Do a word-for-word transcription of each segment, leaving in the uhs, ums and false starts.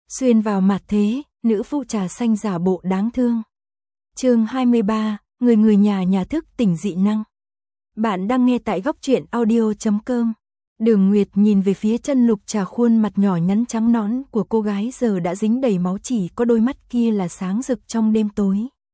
Xuyên vào mặt thế, nữ phụ trà xanh giả bộ đáng thương. Chương hai mươi ba, người người nhà nhà thức tỉnh dị năng. Bạn đang nghe tại góc truyện audio chấm com. Đường Nguyệt nhìn về phía chân Lục Trà, khuôn mặt nhỏ nhắn trắng nõn của cô gái giờ đã dính đầy máu, chỉ có đôi mắt kia là sáng rực trong đêm tối.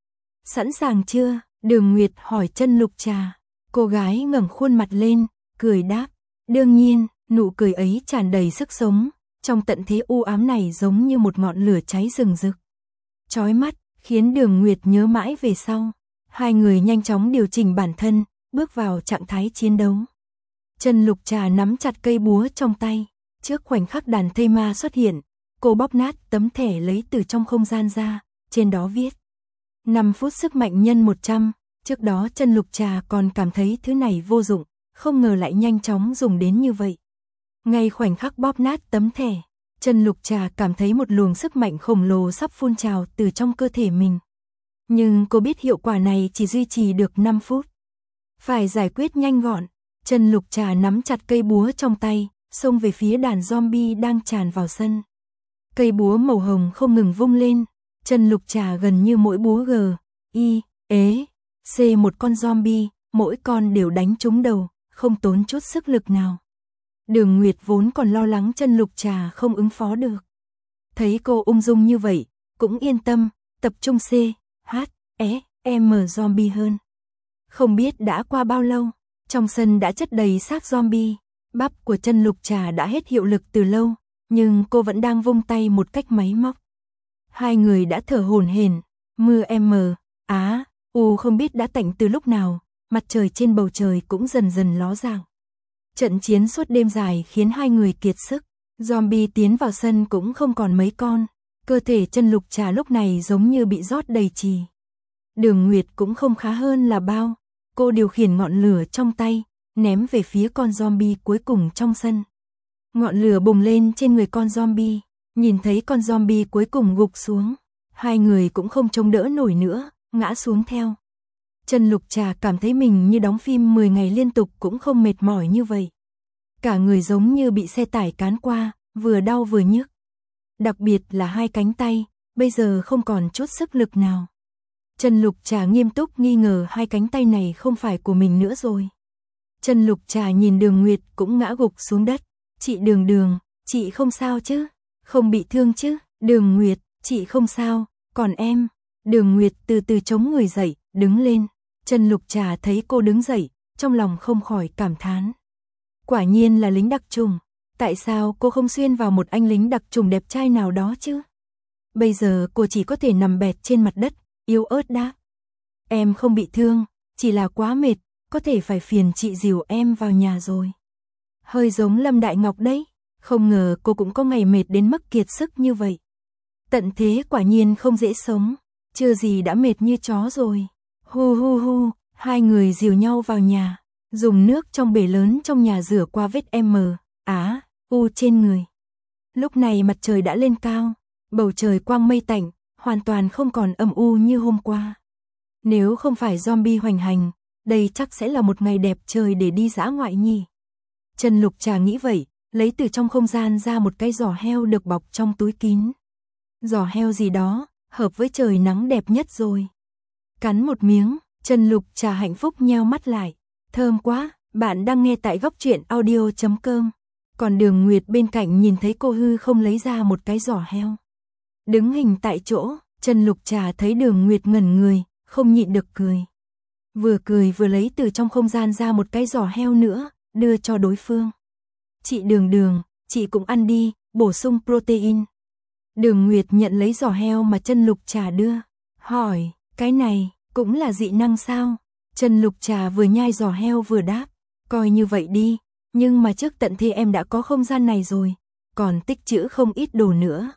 Sẵn sàng chưa? Đường Nguyệt hỏi chân Lục Trà. Cô gái ngẩng khuôn mặt lên, cười đáp. Đương nhiên, nụ cười ấy tràn đầy sức sống, trong tận thế u ám này giống như một ngọn lửa cháy rừng rực. Chói mắt, khiến Đường Nguyệt nhớ mãi về sau. Hai người nhanh chóng điều chỉnh bản thân, bước vào trạng thái chiến đấu. Chân Lục Trà nắm chặt cây búa trong tay, trước khoảnh khắc đàn thây ma xuất hiện, cô bóp nát tấm thẻ lấy từ trong không gian ra, trên đó viết năm phút sức mạnh nhân một trăm, trước đó chân Lục Trà còn cảm thấy thứ này vô dụng, không ngờ lại nhanh chóng dùng đến như vậy. Ngay khoảnh khắc bóp nát tấm thẻ, chân Lục Trà cảm thấy một luồng sức mạnh khổng lồ sắp phun trào từ trong cơ thể mình. Nhưng cô biết hiệu quả này chỉ duy trì được năm phút. Phải giải quyết nhanh gọn, chân Lục Trà nắm chặt cây búa trong tay, xông về phía đàn zombie đang tràn vào sân. Cây búa màu hồng không ngừng vung lên, chân Lục Trà gần như mỗi búa G, I, ế, C một con zombie, mỗi con đều đánh trúng đầu, không tốn chút sức lực nào. Đường Nguyệt vốn còn lo lắng chân Lục Trà không ứng phó được. Thấy cô ung dung như vậy, cũng yên tâm, tập trung C, H, E, M zombie hơn. Không biết đã qua bao lâu, trong sân đã chất đầy xác zombie, bắp của chân Lục Trà đã hết hiệu lực từ lâu, nhưng cô vẫn đang vung tay một cách máy móc. Hai người đã thở hổn hển, mưa M, Á, U không biết đã tạnh từ lúc nào, mặt trời trên bầu trời cũng dần dần ló dạng. Trận chiến suốt đêm dài khiến hai người kiệt sức, zombie tiến vào sân cũng không còn mấy con, cơ thể chân Lục Trà lúc này giống như bị rót đầy trì. Đường Nguyệt cũng không khá hơn là bao, cô điều khiển ngọn lửa trong tay, ném về phía con zombie cuối cùng trong sân. Ngọn lửa bùng lên trên người con zombie, nhìn thấy con zombie cuối cùng gục xuống, hai người cũng không chống đỡ nổi nữa, ngã xuống theo. Chân Lục Trà cảm thấy mình như đóng phim mười ngày liên tục cũng không mệt mỏi như vậy. Cả người giống như bị xe tải cán qua, vừa đau vừa nhức. Đặc biệt là hai cánh tay, bây giờ không còn chút sức lực nào. Chân Lục Trà nghiêm túc nghi ngờ hai cánh tay này không phải của mình nữa rồi. Chân Lục Trà nhìn Đường Nguyệt cũng ngã gục xuống đất. Chị Đường Đường, chị không sao chứ? Không bị thương chứ? Đường Nguyệt, chị không sao, còn em? Đường Nguyệt từ từ chống người dậy, đứng lên. Chân Lục Trà thấy cô đứng dậy, trong lòng không khỏi cảm thán. Quả nhiên là lính đặc chủng, tại sao cô không xuyên vào một anh lính đặc chủng đẹp trai nào đó chứ? Bây giờ cô chỉ có thể nằm bệt trên mặt đất, yếu ớt đáp. Em không bị thương, chỉ là quá mệt, có thể phải phiền chị dìu em vào nhà rồi. Hơi giống Lâm Đại Ngọc đấy, không ngờ cô cũng có ngày mệt đến mức kiệt sức như vậy. Tận thế quả nhiên không dễ sống, chưa gì đã mệt như chó rồi. Hu hu hu, hai người dìu nhau vào nhà, dùng nước trong bể lớn trong nhà rửa qua vết M, Á, U trên người. Lúc này mặt trời đã lên cao, bầu trời quang mây tạnh, hoàn toàn không còn âm u như hôm qua. Nếu không phải zombie hoành hành, đây chắc sẽ là một ngày đẹp trời để đi dã ngoại nhỉ. Chân Lục Trà nghĩ vậy, lấy từ trong không gian ra một cái giò heo được bọc trong túi kín. Giò heo gì đó, hợp với trời nắng đẹp nhất rồi. Cắn một miếng, chân Lục Trà hạnh phúc nheo mắt lại. Thơm quá, bạn đang nghe tại góc truyện audio chấm com. Còn Đường Nguyệt bên cạnh nhìn thấy cô hư không lấy ra một cái giò heo. Đứng hình tại chỗ, chân Lục Trà thấy Đường Nguyệt ngẩn người, không nhịn được cười. Vừa cười vừa lấy từ trong không gian ra một cái giò heo nữa, đưa cho đối phương. Chị Đường Đường, chị cũng ăn đi, bổ sung protein. Đường Nguyệt nhận lấy giò heo mà chân Lục Trà đưa. Hỏi, cái này, cũng là dị năng sao? Chân Lục Trà vừa nhai giò heo vừa đáp. Coi như vậy đi, nhưng mà trước tận thế em đã có không gian này rồi, còn tích trữ không ít đồ nữa.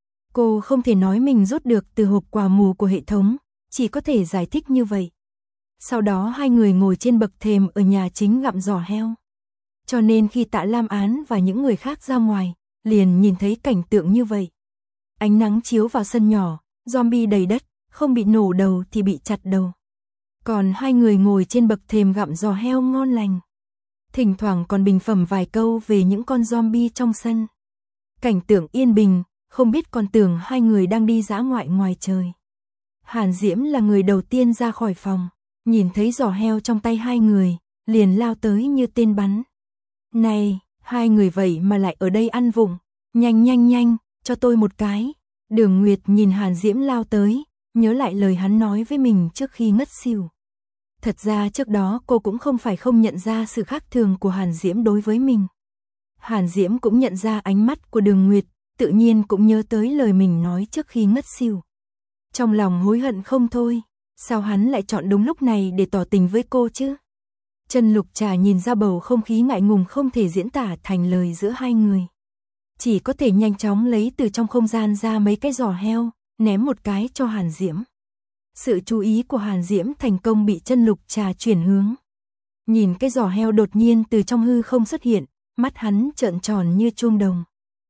Cô không thể nói mình rút được từ hộp quà mù của hệ thống, chỉ có thể giải thích như vậy. Sau đó hai người ngồi trên bậc thềm ở nhà chính gặm giò heo. Cho nên khi Tạ Lam Án và những người khác ra ngoài, liền nhìn thấy cảnh tượng như vậy. Ánh nắng chiếu vào sân nhỏ, zombie đầy đất, không bị nổ đầu thì bị chặt đầu. Còn hai người ngồi trên bậc thềm gặm giò heo ngon lành. Thỉnh thoảng còn bình phẩm vài câu về những con zombie trong sân. Cảnh tượng yên bình, không biết còn tưởng hai người đang đi dã ngoại ngoài trời. Hàn Diễm là người đầu tiên ra khỏi phòng, nhìn thấy giò heo trong tay hai người, liền lao tới như tên bắn. Này, hai người vậy mà lại ở đây ăn vụng, nhanh nhanh nhanh, cho tôi một cái. Đường Nguyệt nhìn Hàn Diễm lao tới, nhớ lại lời hắn nói với mình trước khi ngất xỉu. Thật ra trước đó cô cũng không phải không nhận ra sự khác thường của Hàn Diễm đối với mình. Hàn Diễm cũng nhận ra ánh mắt của Đường Nguyệt, tự nhiên cũng nhớ tới lời mình nói trước khi ngất xỉu. Trong lòng hối hận không thôi, sao hắn lại chọn đúng lúc này để tỏ tình với cô chứ? Trần Lục Trà nhìn ra bầu không khí ngại ngùng không thể diễn tả thành lời giữa hai người. Chỉ có thể nhanh chóng lấy từ trong không gian ra mấy cái giò heo, ném một cái cho Hàn Diễm. Sự chú ý của Hàn Diễm thành công bị Trần Lục Trà chuyển hướng. Nhìn cái giò heo đột nhiên từ trong hư không xuất hiện, mắt hắn trợn tròn như chuông đồng.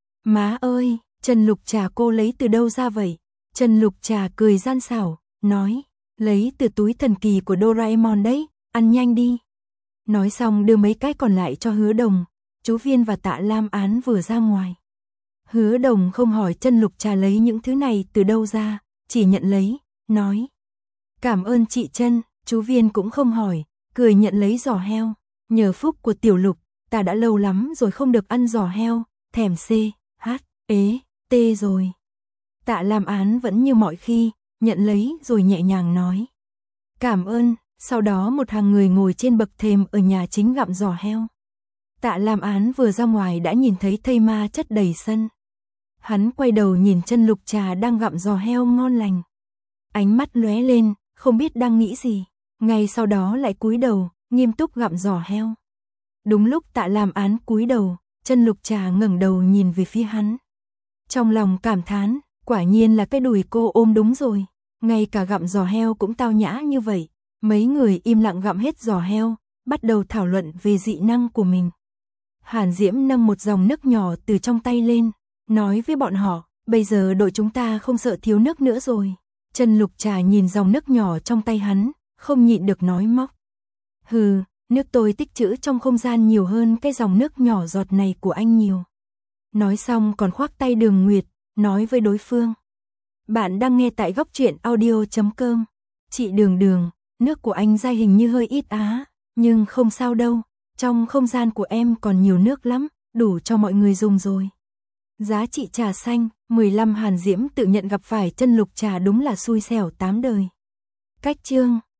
Má ơi, Trần Lục Trà cô lấy từ đâu ra vậy? Trần Lục Trà cười gian xảo, nói, lấy từ túi thần kỳ của Doraemon đấy, ăn nhanh đi. Nói xong đưa mấy cái còn lại cho Hứa Đồng, chú Viên và Tạ Lam Án vừa ra ngoài. Hứa Đồng không hỏi Trần Lục Trà lấy những thứ này từ đâu ra, chỉ nhận lấy, nói. Cảm ơn chị Trân, chú Viên cũng không hỏi, cười nhận lấy giò heo. Nhờ phúc của Tiểu Lục, ta đã lâu lắm rồi không được ăn giò heo, thèm C, H, ế, T rồi. Tạ Lam Án vẫn như mọi khi, nhận lấy rồi nhẹ nhàng nói. Cảm ơn, sau đó một hàng người ngồi trên bậc thềm ở nhà chính gặm giò heo. Tạ Lam Án vừa ra ngoài đã nhìn thấy thây ma chất đầy sân. Hắn quay đầu nhìn Trần Lục Trà đang gặm giò heo ngon lành. Ánh mắt lóe lên, không biết đang nghĩ gì, ngay sau đó lại cúi đầu, nghiêm túc gặm giò heo. Đúng lúc Tạ Lam Án cúi đầu, Trần Lục Trà ngẩng đầu nhìn về phía hắn. Trong lòng cảm thán, quả nhiên là cái đùi cô ôm đúng rồi, ngay cả gặm giò heo cũng tao nhã như vậy. Mấy người im lặng gặm hết giò heo, bắt đầu thảo luận về dị năng của mình. Hàn Diễm nâng một dòng nước nhỏ từ trong tay lên, nói với bọn họ, bây giờ đội chúng ta không sợ thiếu nước nữa rồi. Trần Lục Trà nhìn dòng nước nhỏ trong tay hắn, không nhịn được nói móc. Hừ, nước tôi tích trữ trong không gian nhiều hơn cái dòng nước nhỏ giọt này của anh nhiều. Nói xong còn khoác tay Đường Nguyệt, nói với đối phương. Bạn đang nghe tại góc truyện audio chấm com. Chị Đường Đường, nước của anh ra hình như hơi ít á, nhưng không sao đâu, trong không gian của em còn nhiều nước lắm, đủ cho mọi người dùng rồi. Giá trị trà xanh, mười lăm. Hàn Diễm tự nhận gặp phải Trần Lục Trà đúng là xui xẻo tám đời. Cách chương